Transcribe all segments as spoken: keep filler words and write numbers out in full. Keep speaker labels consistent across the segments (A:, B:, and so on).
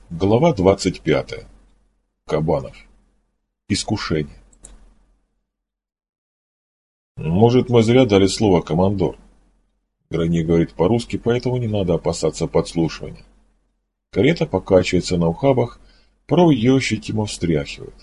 A: Глава двадцать пятая. Кабанов. Искушение. «Может, мы зря дали слово, командор?» Грани говорит по-русски, поэтому не надо опасаться подслушивания. Карета покачивается на ухабах, порой ее ощутимо встряхивает.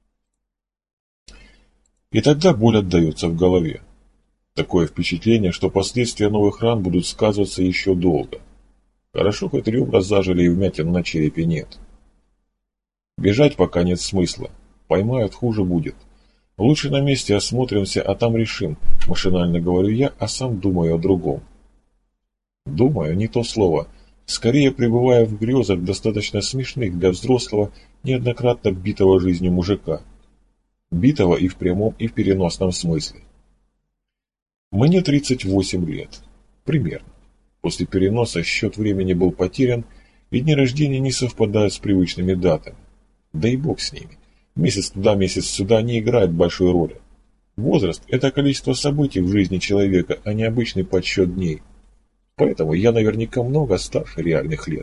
A: И тогда боль отдается в голове. Такое впечатление, что последствия новых ран будут сказываться еще долго. Хорошо, хоть ребра зажили и вмятин на черепе нет. Бежать пока нет смысла. Поймают, хуже будет. Лучше на месте осмотримся, а там решим. Машинально говорю я, а сам думаю о другом. Думаю, не то слово. Скорее пребывая в грезах, достаточно смешных для взрослого, неоднократно битого жизнью мужика. Битого и в прямом, и в переносном смысле. Мне тридцать восемь лет. Примерно. После переноса счет времени был потерян, и дни рождения не совпадают с привычными датами. Да и бог с ними. Месяц туда, месяц сюда не играет большой роли. Возраст – это количество событий в жизни человека, а не обычный подсчет дней. Поэтому я наверняка много старше реальных лет.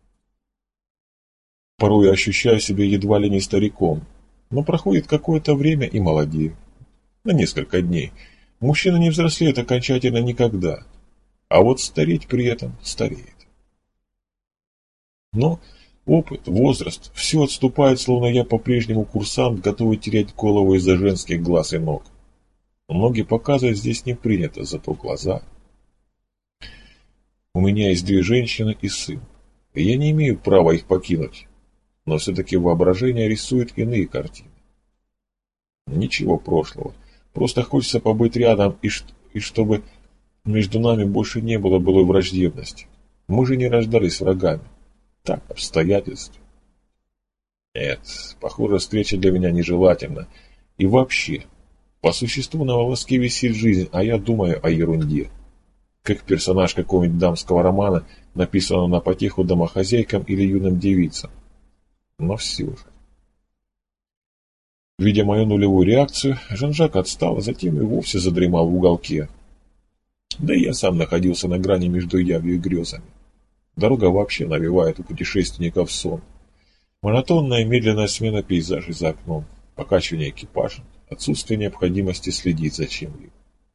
A: Порой я ощущаю себя едва ли не стариком, но проходит какое-то время и молодею. На несколько дней. Мужчина не взрослеет окончательно никогда. А вот стареть при этом стареет. Но опыт, возраст, все отступает, словно я по-прежнему курсант, готовый терять голову из-за женских глаз и ног. Ноги показывать здесь не принято, зато глаза. У меня есть две женщины и сын, и я не имею права их покинуть, но все-таки воображение рисует иные картины. Ничего прошлого, просто хочется побыть рядом и, и чтобы... Между нами больше не было былой враждебности. Мы же не рождались врагами. Так, обстоятельства. Нет, похоже, встреча для меня нежелательна. И вообще, по существу на волоске висит жизнь, а я думаю о ерунде. Как персонаж какого-нибудь дамского романа, написанного на потеху домохозяйкам или юным девицам. Но все же. Видя мою нулевую реакцию, Жан-Жак отстал, а затем и вовсе задремал в уголке. Да и я сам находился на грани между явью и грезами. Дорога вообще навевает у путешественников сон. Монотонная медленная смена пейзажей за окном, покачивание экипажа, отсутствие необходимости следить за чем-либо.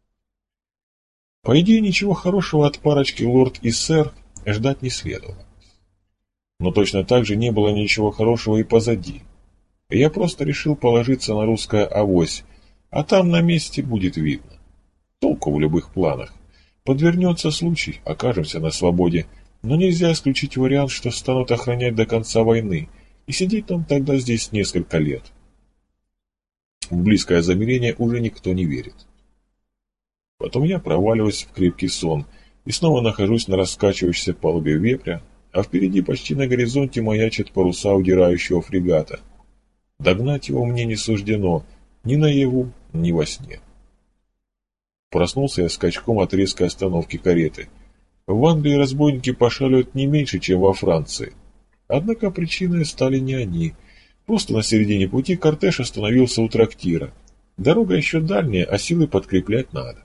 A: По идее, ничего хорошего от парочки лорд и сэр ждать не следовало. Но точно так же не было ничего хорошего и позади. И я просто решил положиться на русское авось, а там на месте будет видно. Толку в любых планах. Подвернется случай, окажемся на свободе, но нельзя исключить вариант, что станут охранять до конца войны, и сидеть нам тогда здесь несколько лет. В близкое замирение уже никто не верит. Потом я проваливаюсь в крепкий сон и снова нахожусь на раскачивающейся палубе вепря, а впереди почти на горизонте маячат паруса удирающего фрегата. Догнать его мне не суждено ни наяву, ни во сне. Проснулся я скачком от резкой остановки кареты. В Англии разбойники пошаливают не меньше, чем во Франции. Однако причиной стали не они. Просто на середине пути кортеж остановился у трактира. Дорога еще дальняя, а силы подкреплять надо.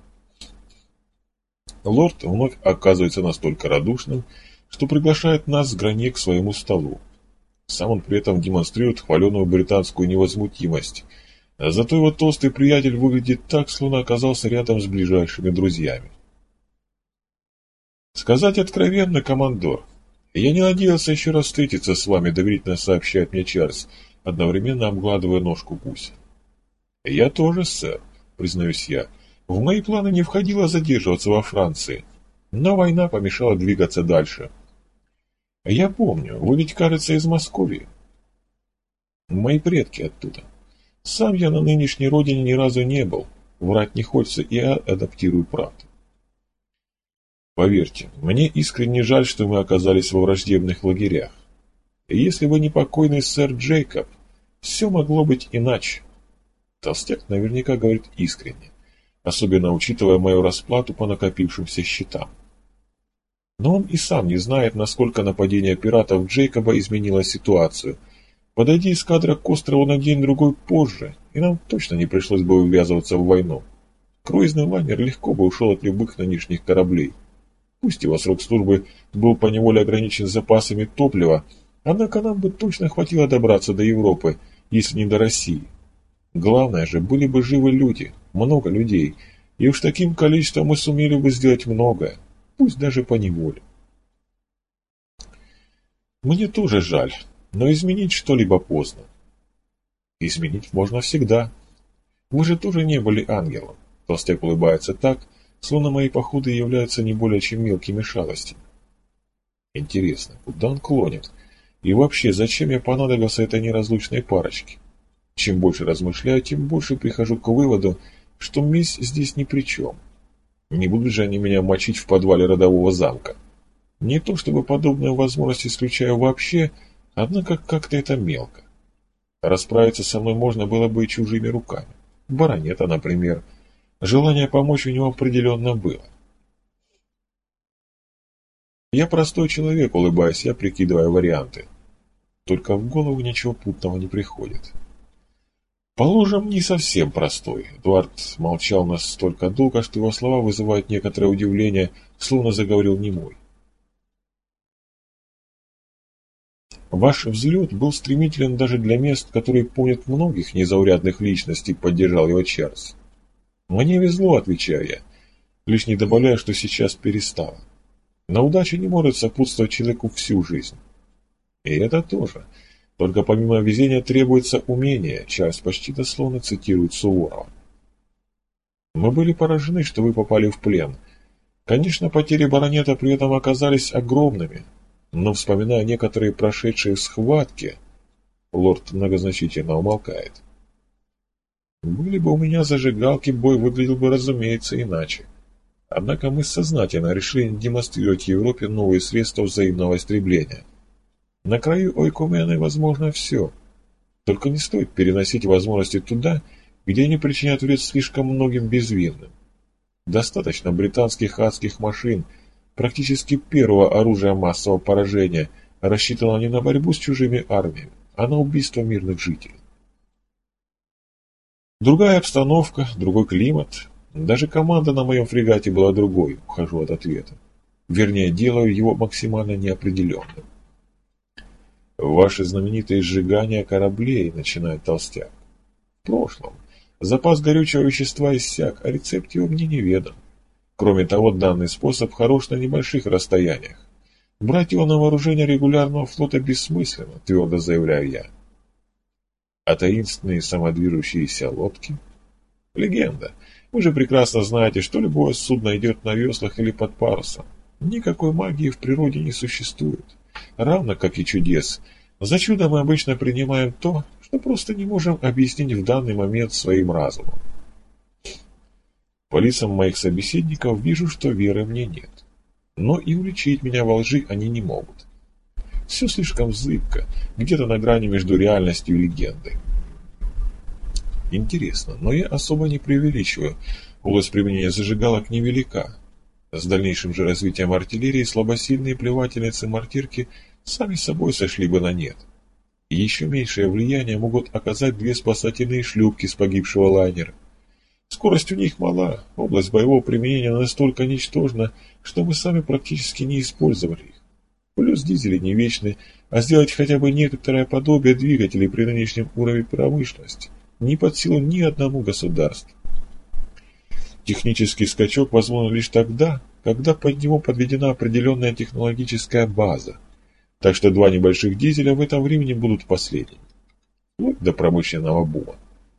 A: Лорд вновь оказывается настолько радушным, что приглашает нас с Гранье к своему столу. Сам он при этом демонстрирует хваленую британскую невозмутимость. Зато его толстый приятель выглядит так, словно оказался рядом с ближайшими друзьями. Сказать откровенно, командор, я не надеялся еще раз встретиться с вами, доверительно сообщает мне Чарльз, одновременно обгладывая ножку гуся. Я тоже, сэр, признаюсь я. В мои планы не входило задерживаться во Франции, но война помешала двигаться дальше. Я помню, вы ведь, кажется, из Московии. Мои предки оттуда. Сам я на нынешней родине ни разу не был, врать не хочется, и я адаптирую правду. Поверьте, мне искренне жаль, что мы оказались во враждебных лагерях. И если бы не покойный сэр Джейкоб, все могло быть иначе. Толстяк наверняка говорит искренне, особенно учитывая мою расплату по накопившимся счетам. Но он и сам не знает, насколько нападение пиратов Джейкоба изменило ситуацию. Подойди эскадра к острову на день-другой позже, и нам точно не пришлось бы ввязываться в войну. Круизный лайнер легко бы ушел от любых нынешних кораблей. Пусть его срок службы был поневоле ограничен запасами топлива, Однако нам бы точно хватило добраться до Европы, если не до России. Главное же, были бы живы люди, много людей, и уж таким количеством мы сумели бы сделать многое, пусть даже поневоле. Мне тоже жаль, но изменить что-либо поздно. Изменить можно всегда. Вы же тоже не были ангелом. Толстяк улыбается так, словно мои походы являются не более чем мелкими шалостями. Интересно, куда он клонит? И вообще, зачем я понадобился этой неразлучной парочке? Чем больше размышляю, тем больше прихожу к выводу, что месть здесь ни при чем. Не будут же они меня мочить в подвале родового замка. Не то чтобы подобную возможность исключаю вообще, однако как-то это мелко. Расправиться со мной можно было бы и чужими руками. Баронета, например. Желание помочь у него определенно было. Я простой человек, улыбаясь, я прикидываю варианты. Только в голову ничего путного не приходит. Положим, не совсем простой. Эдуард молчал настолько долго, что его слова вызывают некоторое удивление, словно заговорил немой. Ваш взлет был стремителен даже для мест, которые помнят многих незаурядных личностей, поддержал его Чарльз. Мне везло, отвечаю я, лишь не добавляю, что сейчас перестало. На удачу не может сопутствовать человеку всю жизнь. И это тоже. Только помимо везения требуется умение, Чарльз почти дословно цитирует Суворова. Мы были поражены, что вы попали в плен. Конечно, потери баронета при этом оказались огромными, но, вспоминая некоторые прошедшие схватки, лорд многозначительно умолкает. Были бы у меня зажигалки, бой выглядел бы, разумеется, иначе. Однако мы сознательно решили демонстрировать Европе новые средства взаимного истребления. На краю Ойкумены возможно все. Только не стоит переносить возможности туда, где они причиняют вред слишком многим безвинным. Достаточно британских адских машин, практически первого оружия массового поражения, рассчитанного не на борьбу с чужими армиями, а на убийство мирных жителей. Другая обстановка, другой климат. Даже команда на моем фрегате была другой, ухожу от ответа. Вернее, делаю его максимально неопределенным. Ваши знаменитые сжигания кораблей, начинает Толстяк. В прошлом. Запас горючего вещества иссяк, а рецепт его мне неведом. Кроме того, данный способ хорош на небольших расстояниях. Брать его на вооружение регулярного флота бессмысленно, твердо заявляю я. А таинственные самодвижущиеся лодки? Легенда. Вы же прекрасно знаете, что любое судно идет на веслах или под парусом. Никакой магии в природе не существует. Равно как и чудес. За чудо мы обычно принимаем то, что просто не можем объяснить в данный момент своим разумом. По лицам моих собеседников вижу, что веры мне нет. Но и уличить меня во лжи они не могут. Все слишком зыбко, где-то на грани между реальностью и легендой. Интересно, но я особо не преувеличиваю. Область применения зажигалок невелика. С дальнейшим же развитием артиллерии слабосильные плевательницы-мортирки сами собой сошли бы на нет. И еще меньшее влияние могут оказать две спасательные шлюпки с погибшего лайнера. Скорость у них мала, область боевого применения настолько ничтожна, что мы сами практически не использовали их. Плюс дизели не вечны, а сделать хотя бы некоторое подобие двигателей при нынешнем уровне промышленности не под силу ни одному государству. Технический скачок возможен лишь тогда, когда под него подведена определенная технологическая база, так что два небольших дизеля в этом времени будут последними, вплоть до промышленного бума.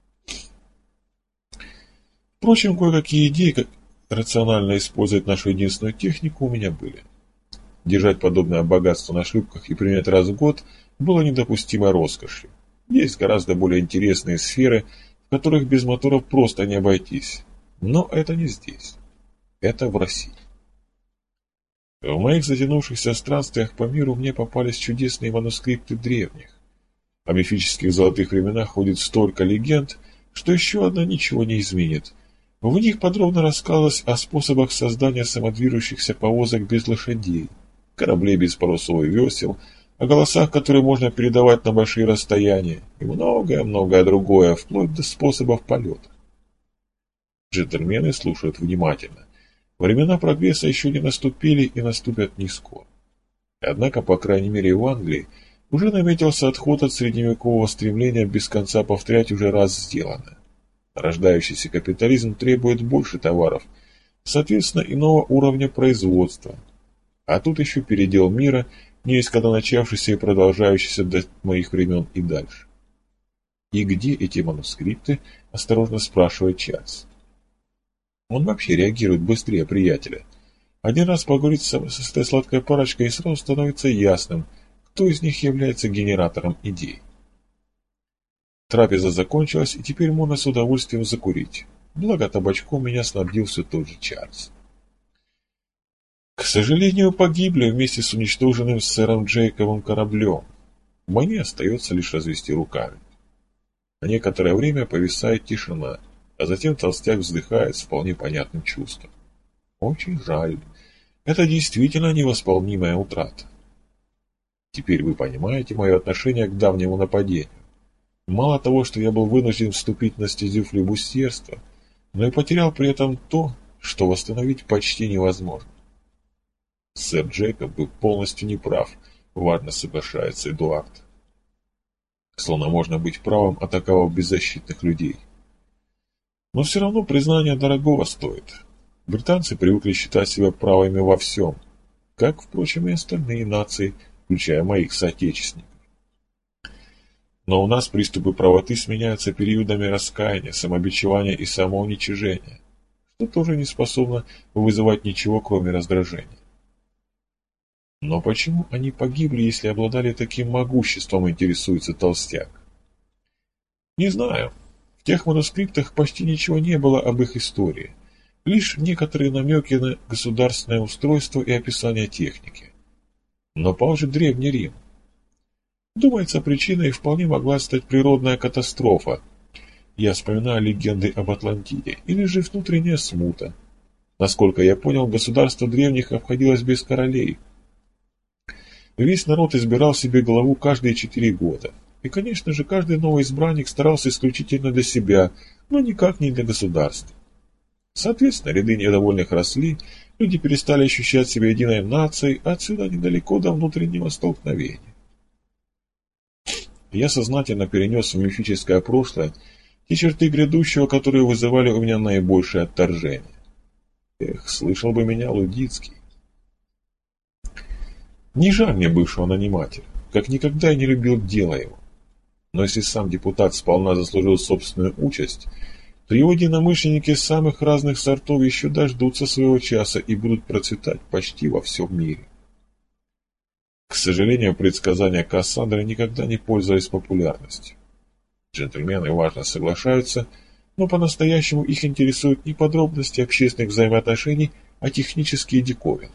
A: Впрочем, кое-какие идеи, как рационально использовать нашу единственную технику, у меня были. Держать подобное богатство на шлюпках и применять раз в год было недопустимой роскошью. Есть гораздо более интересные сферы, в которых без моторов просто не обойтись. Но это не здесь. Это в России. В моих затянувшихся странствиях по миру мне попались чудесные манускрипты древних. О мифических золотых временах ходит столько легенд, что еще одна ничего не изменит. В них подробно рассказывалось о способах создания самодвижущихся повозок без лошадей, кораблей без парусов и весел, о голосах, которые можно передавать на большие расстояния, и многое-многое другое, вплоть до способов полета. Джентльмены слушают внимательно. Времена прогресса еще не наступили и наступят не скоро. Однако, по крайней мере в Англии, Уже наметился отход от средневекового стремления без конца повторять уже раз сделанное. Рождающийся капитализм требует больше товаров, соответственно, иного уровня производства. А тут еще передел мира, не есть когда начавшийся и продолжающийся до моих времен и дальше. «И где эти манускрипты?» – осторожно спрашивает Чарльз. Он вообще реагирует быстрее приятеля. Один раз поговорить с этой сладкой парочкой, и сразу становится ясным, кто из них является генератором идей. Трапеза закончилась, и теперь можно с удовольствием закурить. Благо табачком меня снабдил все тот же Чарльз. К сожалению, погибли вместе с уничтоженным сэром Джейкобом кораблем. Мне остается лишь развести руками. На некоторое время повисает тишина, а затем толстяк вздыхает с вполне понятным чувством. Очень жаль. Это действительно невосполнимая утрата. Теперь вы понимаете мое отношение к давнему нападению. Мало того, что я был вынужден вступить на стезю флебустерства, но и потерял при этом то, что восстановить почти невозможно. Сэр Джейкоб был полностью неправ, важно соглашается Эдуард. Словно можно быть правым, атаковав беззащитных людей. Но все равно признание дорогого стоит. Британцы привыкли считать себя правыми во всем, как, впрочем, и остальные нации, включая моих соотечественников. Но у нас приступы правоты сменяются периодами раскаяния, самобичевания и самоуничижения, что тоже не способно вызывать ничего, кроме раздражения. Но почему они погибли, если обладали таким могуществом, интересуется толстяк? Не знаю. В тех манускриптах почти ничего не было об их истории, лишь некоторые намеки на государственное устройство и описание техники. Но пал же Древний Рим. Думается, причиной вполне могла стать природная катастрофа. Я вспоминаю легенды об Атлантиде, или же внутренняя смута. Насколько я понял, государство древних обходилось без королей. Весь народ избирал себе главу каждые четыре года. И, конечно же, каждый новый избранник старался исключительно для себя, но никак не для государства. Соответственно, ряды недовольных росли, люди перестали ощущать себя единой нацией, а отсюда недалеко до внутреннего столкновения. Я сознательно перенес в мифическое прошлое те черты грядущего, которые вызывали у меня наибольшее отторжение. Эх, слышал бы меня Лудицкий. Не жаль мне бывшего нанимателя, как никогда я не любил дело его. Но если сам депутат сполна заслужил собственную участь, то его единомышленники самых разных сортов еще дождутся своего часа и будут процветать почти во всем мире. К сожалению, предсказания Кассандры никогда не пользовались популярностью. Джентльмены важно соглашаются, но по-настоящему их интересуют не подробности общественных взаимоотношений, а технические диковины.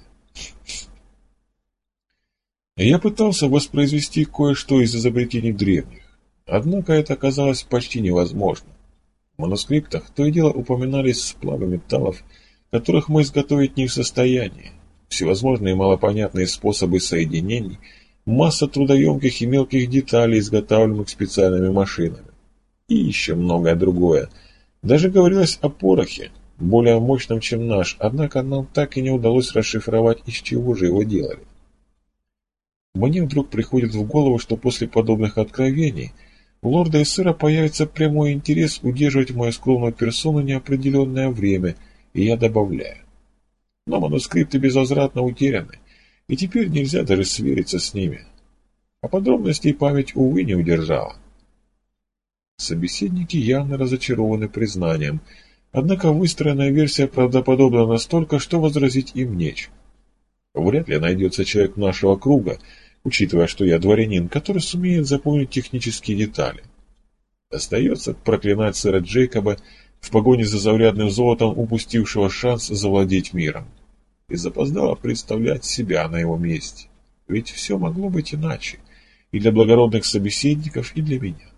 A: Я пытался воспроизвести кое-что из изобретений древних, однако это оказалось почти невозможно. В манускриптах то и дело упоминались сплавы металлов, которых мы изготовить не в состоянии, всевозможные малопонятные способы соединений, масса трудоемких и мелких деталей, изготавливаемых специальными машинами, и еще многое другое. Даже говорилось о порохе, более мощном, чем наш, однако нам так и не удалось расшифровать, из чего же его делали. Мне вдруг приходит в голову, что после подобных откровений у лорда и сэра появится прямой интерес удерживать мою скромную персону неопределенное время, и я добавляю. Но манускрипты безвозвратно утеряны, и теперь нельзя даже свериться с ними. А подробностей память, увы, не удержала. Собеседники явно разочарованы признанием, однако выстроенная версия правдоподобна настолько, что возразить им нечем. Вряд ли найдется человек нашего круга, учитывая, что я дворянин, который сумеет запомнить технические детали. Остается проклинать сэра Джейкоба, в погоне за заурядным золотом упустившего шанс завладеть миром, и запоздало представлять себя на его месте. Ведь все могло быть иначе, и для благородных собеседников, и для меня.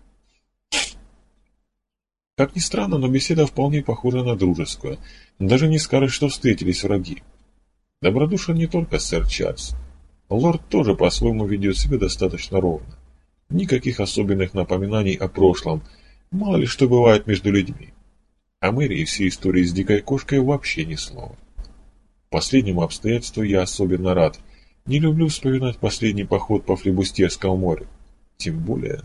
A: Как ни странно, но беседа вполне похожа на дружескую, даже не скажешь, что встретились враги. Добродушен не только сэр Чарльз. Лорд тоже по-своему ведет себя достаточно ровно. Никаких особенных напоминаний о прошлом, мало ли что бывает между людьми. О Мэри и всей истории с дикой кошкой вообще ни слова. Последнему обстоятельству я особенно рад, Не люблю вспоминать последний поход по Флебустерскому морю. Тем более...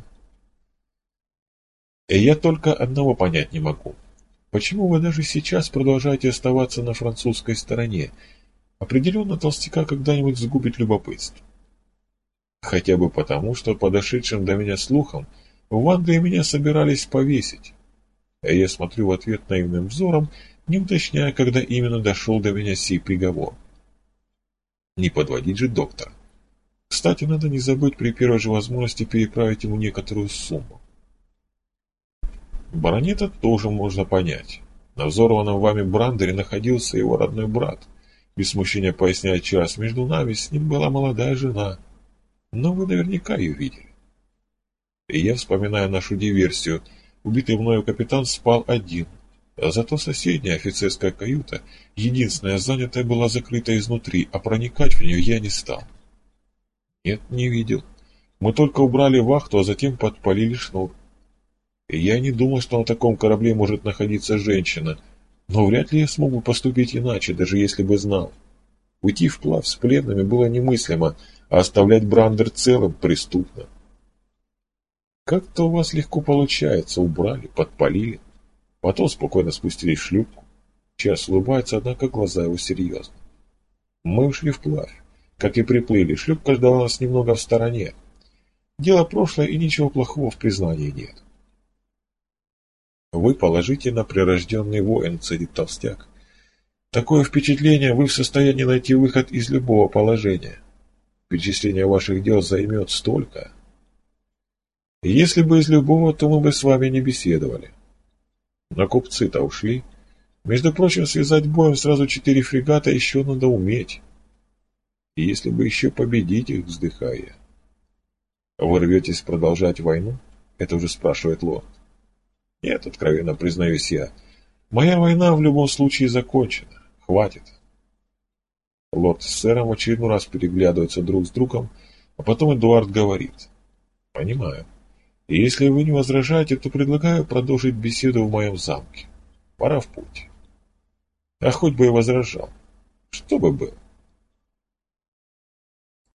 A: И я только одного понять не могу. Почему вы даже сейчас продолжаете оставаться на французской стороне? Определенно толстяка когда-нибудь сгубит любопытство. Хотя бы потому, что подошедшим до меня слухом в Англии меня собирались повесить. А я смотрю в ответ наивным взором, не уточняя, когда именно дошел до меня сей приговор. Не подводить же доктора. Кстати, надо не забыть при первой же возможности переправить ему некоторую сумму. Баронета тоже можно понять. На взорванном вами брандере находился его родной брат. Без смущения поясняет Чарльз, между нами с ним была молодая жена. Но вы наверняка ее видели. И я вспоминаю нашу диверсию. Убитый мною капитан спал один. А зато соседняя офицерская каюта, единственная занятая, была закрыта изнутри, а проникать в нее я не стал. Нет, не видел. Мы только убрали вахту, а затем подпалили шнур. И я не думал, что на таком корабле может находиться женщина, но вряд ли я смог бы поступить иначе, даже если бы знал. Уйти вплавь с пленными было немыслимо, а оставлять брандер целым преступно. Как-то у вас легко получается, убрали, подпалили, потом спокойно спустились в шлюпку. Час улыбается, однако глаза его серьезны. Мы ушли вплавь, как и приплыли, шлюпка ждала нас немного в стороне. Дело прошлое, и ничего плохого в признании нет. Вы положительно прирожденный воин, цедит толстяк. Такое впечатление, вы в состоянии найти выход из любого положения. Перечисление ваших дел займет столько. Если бы из любого, то мы бы с вами не беседовали. Но купцы-то ушли. Между прочим, связать боем сразу четыре фрегата еще надо уметь. И если бы еще победить их, вздыхая. Вы рветесь продолжать войну? Это уже спрашивает лорд. Нет, откровенно признаюсь я. Моя война в любом случае закончена. Хватит. Лорд с сэром в очередной раз переглядываются друг с другом, а потом Эдуард говорит. Понимаю. И если вы не возражаете, то предлагаю продолжить беседу в моем замке. Пора в путь. А хоть бы и возражал. Что бы было?